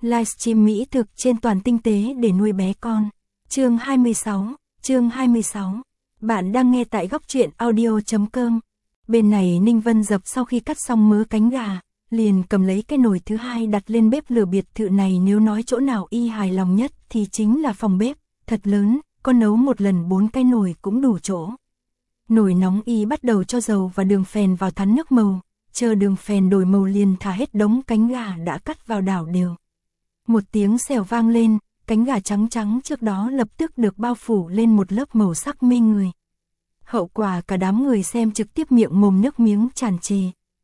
Livestream mỹ thực trên toàn tinh tế để nuôi bé con. Chương 26. Bạn đang nghe tại góc truyện audio.com. Bên này Ninh Vân Dập sau khi cắt xong mớ cánh gà, liền cầm lấy cái nồi thứ hai đặt lên bếp lửa. Biệt thự này nếu nói chỗ nào y hài lòng nhất thì chính là phòng bếp, thật lớn, có nấu một lần 4 cái nồi cũng đủ chỗ. Nồi nóng y bắt đầu cho dầu và đường phèn vào thắn nước màu, chờ đường phèn đổi màu liền thả hết đống cánh gà đã cắt vào đảo đều. Một tiếng xèo vang lên, cánh gà trắng trắng trước đó lập tức được bao phủ lên một lớp màu sắc mê người. Hậu quả cả đám người xem trực tiếp miệng mồm nước miếng tràn trề.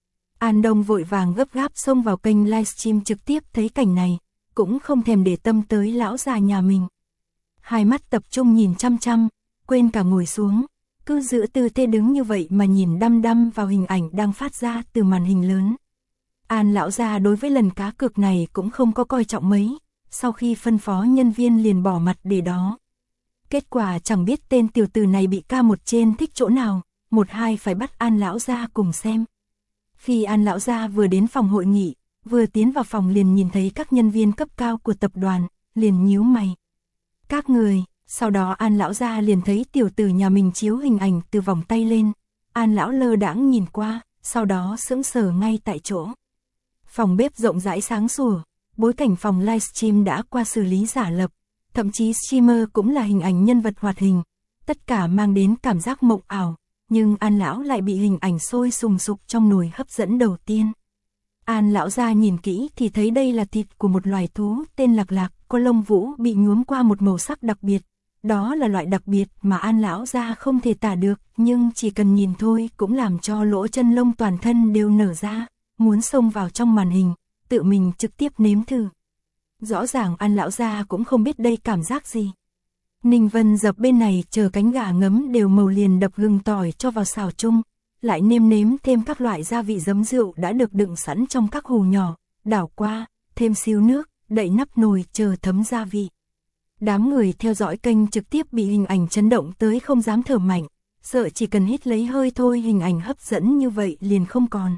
An Đông vội vàng gấp gáp xông vào kênh livestream trực tiếp thấy cảnh này, cũng không thèm để tâm tới lão già nhà mình. Hai mắt tập trung nhìn chăm chăm, quên cả ngồi xuống, cứ giữ tư thế đứng như vậy mà nhìn đăm đăm vào hình ảnh đang phát ra từ màn hình lớn. An lão già đối với lần cá cược này cũng không có coi trọng mấy, sau khi phân phó nhân viên liền bỏ mặt để đó. Kết quả chẳng biết tên tiểu tử này bị ca một trên thích chỗ nào, một hai phải bắt An lão gia cùng xem. Khi An lão gia vừa đến phòng hội nghị, vừa tiến vào phòng liền nhìn thấy các nhân viên cấp cao của tập đoàn, liền nhíu mày. Các người, sau đó An lão gia liền thấy tiểu tử nhà mình chiếu hình ảnh từ vòng tay lên. An lão lơ đãng nhìn qua, sau đó sững sờ ngay tại chỗ. Phòng bếp rộng rãi sáng sủa, bối cảnh phòng livestream đã qua xử lý giả lập, thậm chí streamer cũng là hình ảnh nhân vật hoạt hình, tất cả mang đến cảm giác mộng ảo, nhưng An lão lại bị hình ảnh sôi sùng sục trong nồi hấp dẫn đầu tiên. An lão gia nhìn kỹ thì thấy đây là thịt của một loài thú tên lạc lạc, có lông vũ bị nhuốm qua một màu sắc đặc biệt. Đó là loại đặc biệt mà An lão gia không thể tả được, nhưng chỉ cần nhìn thôi cũng làm cho lỗ chân lông toàn thân đều nở ra, muốn xông vào trong màn hình, tự mình trực tiếp nếm thử. Rõ ràng An lão gia cũng không biết đây cảm giác gì. Ninh Vân Dập bên này chờ cánh gà ngấm đều màu liền đập gừng tỏi cho vào xào chung, lại nêm nếm thêm các loại gia vị giấm rượu đã được đựng sẵn trong các hũ nhỏ, đảo qua, thêm xíu nước, đậy nắp nồi chờ thấm gia vị. Đám người theo dõi kênh trực tiếp bị hình ảnh chấn động tới không dám thở mạnh, sợ chỉ cần hít lấy hơi thôi hình ảnh hấp dẫn như vậy liền không còn.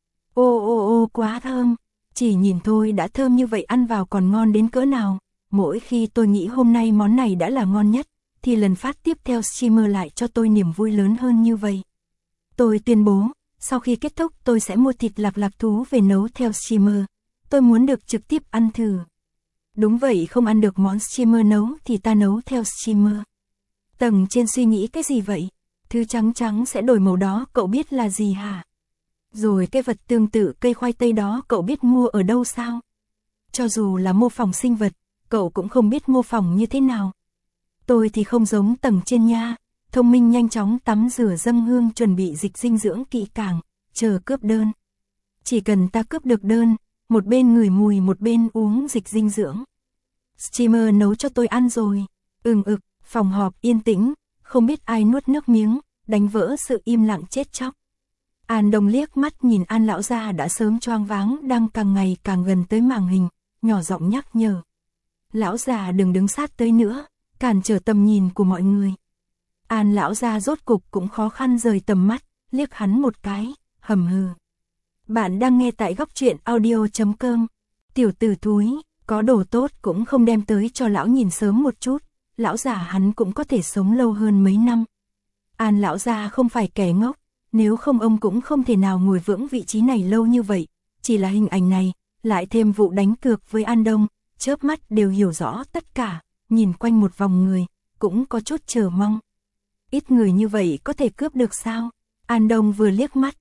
Ô quá thơm, chỉ nhìn thôi đã thơm như vậy ăn vào còn ngon đến cỡ nào. Mỗi khi tôi nghĩ hôm nay món này đã là ngon nhất, thì lần phát tiếp theo streamer lại cho tôi niềm vui lớn hơn như vậy. Tôi tuyên bố, sau khi kết thúc tôi sẽ mua thịt lạc lạc thú về nấu theo streamer. Tôi muốn được trực tiếp ăn thử. Đúng vậy, không ăn được món streamer nấu thì ta nấu theo streamer. Tầng trên suy nghĩ cái gì vậy? Thứ trắng trắng sẽ đổi màu đó cậu biết là gì hả? Rồi cái vật tương tự cây khoai tây đó cậu biết mua ở đâu sao? Cho dù là mô phỏng sinh vật, cậu cũng không biết mô phỏng như thế nào. Tôi thì không giống tầng trên nha, thông minh nhanh chóng tắm rửa dâng hương chuẩn bị dịch dinh dưỡng kỹ càng, chờ cướp đơn. Chỉ cần ta cướp được đơn, một bên ngửi mùi một bên uống dịch dinh dưỡng. Streamer nấu cho tôi ăn rồi. Phòng họp yên tĩnh, không biết ai nuốt nước miếng, đánh vỡ sự im lặng chết chóc. An Đông liếc mắt nhìn An lão gia đã sớm choáng váng đang càng ngày càng gần tới màn hình, nhỏ giọng nhắc nhở. Lão già đừng đứng sát tới nữa, cản trở tầm nhìn của mọi người. An lão gia rốt cục cũng khó khăn rời tầm mắt, liếc hắn một cái, hầm hừ. Bạn đang nghe tại góc truyện audio.com. Tiểu tử thúi, có đồ tốt cũng không đem tới cho lão nhìn sớm một chút, lão già hắn cũng có thể sống lâu hơn mấy năm. An lão già không phải kẻ ngốc, nếu không ông cũng không thể nào ngồi vững vị trí này lâu như vậy, chỉ là hình ảnh này, lại thêm vụ đánh cược với An Đông, chớp mắt đều hiểu rõ tất cả, nhìn quanh một vòng người, cũng có chút chờ mong. Ít người như vậy có thể cướp được sao? An Đông vừa liếc mắt,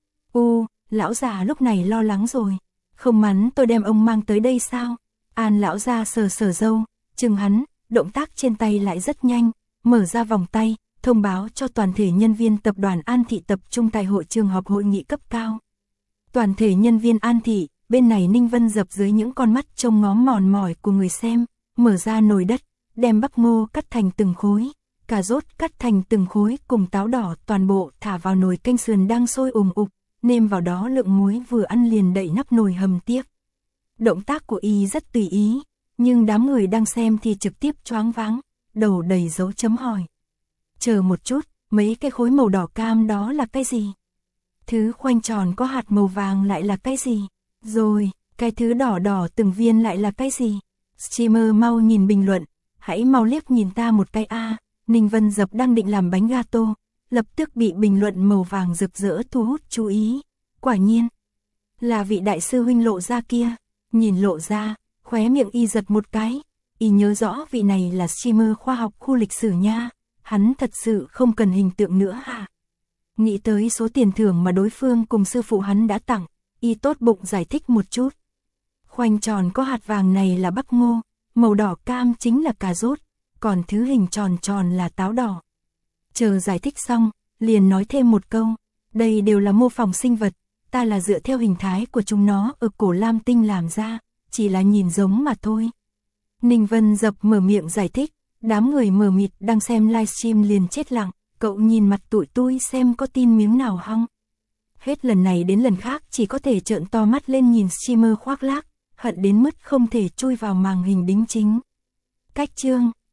lão già lúc này lo lắng rồi, không mắn tôi đem ông mang tới đây sao? An lão già sờ sờ râu, chừng hắn, động tác trên tay lại rất nhanh, mở ra vòng tay, thông báo cho toàn thể nhân viên tập đoàn An Thị tập trung tại hội trường họp hội nghị cấp cao. Toàn thể nhân viên An Thị, bên này Ninh Vân Dập dưới những con mắt trông ngó mòn mỏi của người xem, mở ra nồi đất, đem bắp ngô cắt thành từng khối, cà rốt cắt thành từng khối cùng táo đỏ toàn bộ thả vào nồi canh sườn đang sôi ùm, nêm vào đó lượng muối vừa ăn liền đậy nắp nồi hầm tiếp. Động tác của y rất tùy ý, nhưng đám người đang xem thì trực tiếp choáng váng, đầu đầy dấu chấm hỏi. Chờ một chút, mấy cái khối màu đỏ cam đó là cái gì? Thứ khoanh tròn có hạt màu vàng lại là cái gì? Rồi, cái thứ đỏ đỏ từng viên lại là cái gì? Streamer mau nhìn bình luận, hãy mau liếc nhìn ta một cái a. Ninh Vân Dập đang định làm bánh gato, lập tức bị bình luận màu vàng rực rỡ thu hút chú ý. Quả nhiên, là vị đại sư huynh Lộ Gia kia. Nhìn Lộ Gia, khóe miệng y giật một cái, y nhớ rõ vị này là streamer khoa học khu lịch sử nha, hắn thật sự không cần hình tượng nữa hả? Nghĩ tới số tiền thưởng mà đối phương cùng sư phụ hắn đã tặng, y tốt bụng giải thích một chút. Khoanh tròn có hạt vàng này là bắp ngô, màu đỏ cam chính là cà rốt, còn thứ hình tròn tròn là táo đỏ. Chờ giải thích xong, liền nói thêm một câu, đây đều là mô phỏng sinh vật, ta là dựa theo hình thái của chúng nó ở cổ Lam Tinh làm ra, chỉ là nhìn giống mà thôi. Ninh Vân Dập mở miệng giải thích, đám người mờ mịt đang xem livestream liền chết lặng, cậu nhìn mặt tụi tôi xem có tin miếng nào không? Hết lần này đến lần khác chỉ có thể trợn to mắt lên nhìn streamer khoác lác, hận đến mức không thể chui vào màn hình đính chính. Cách chương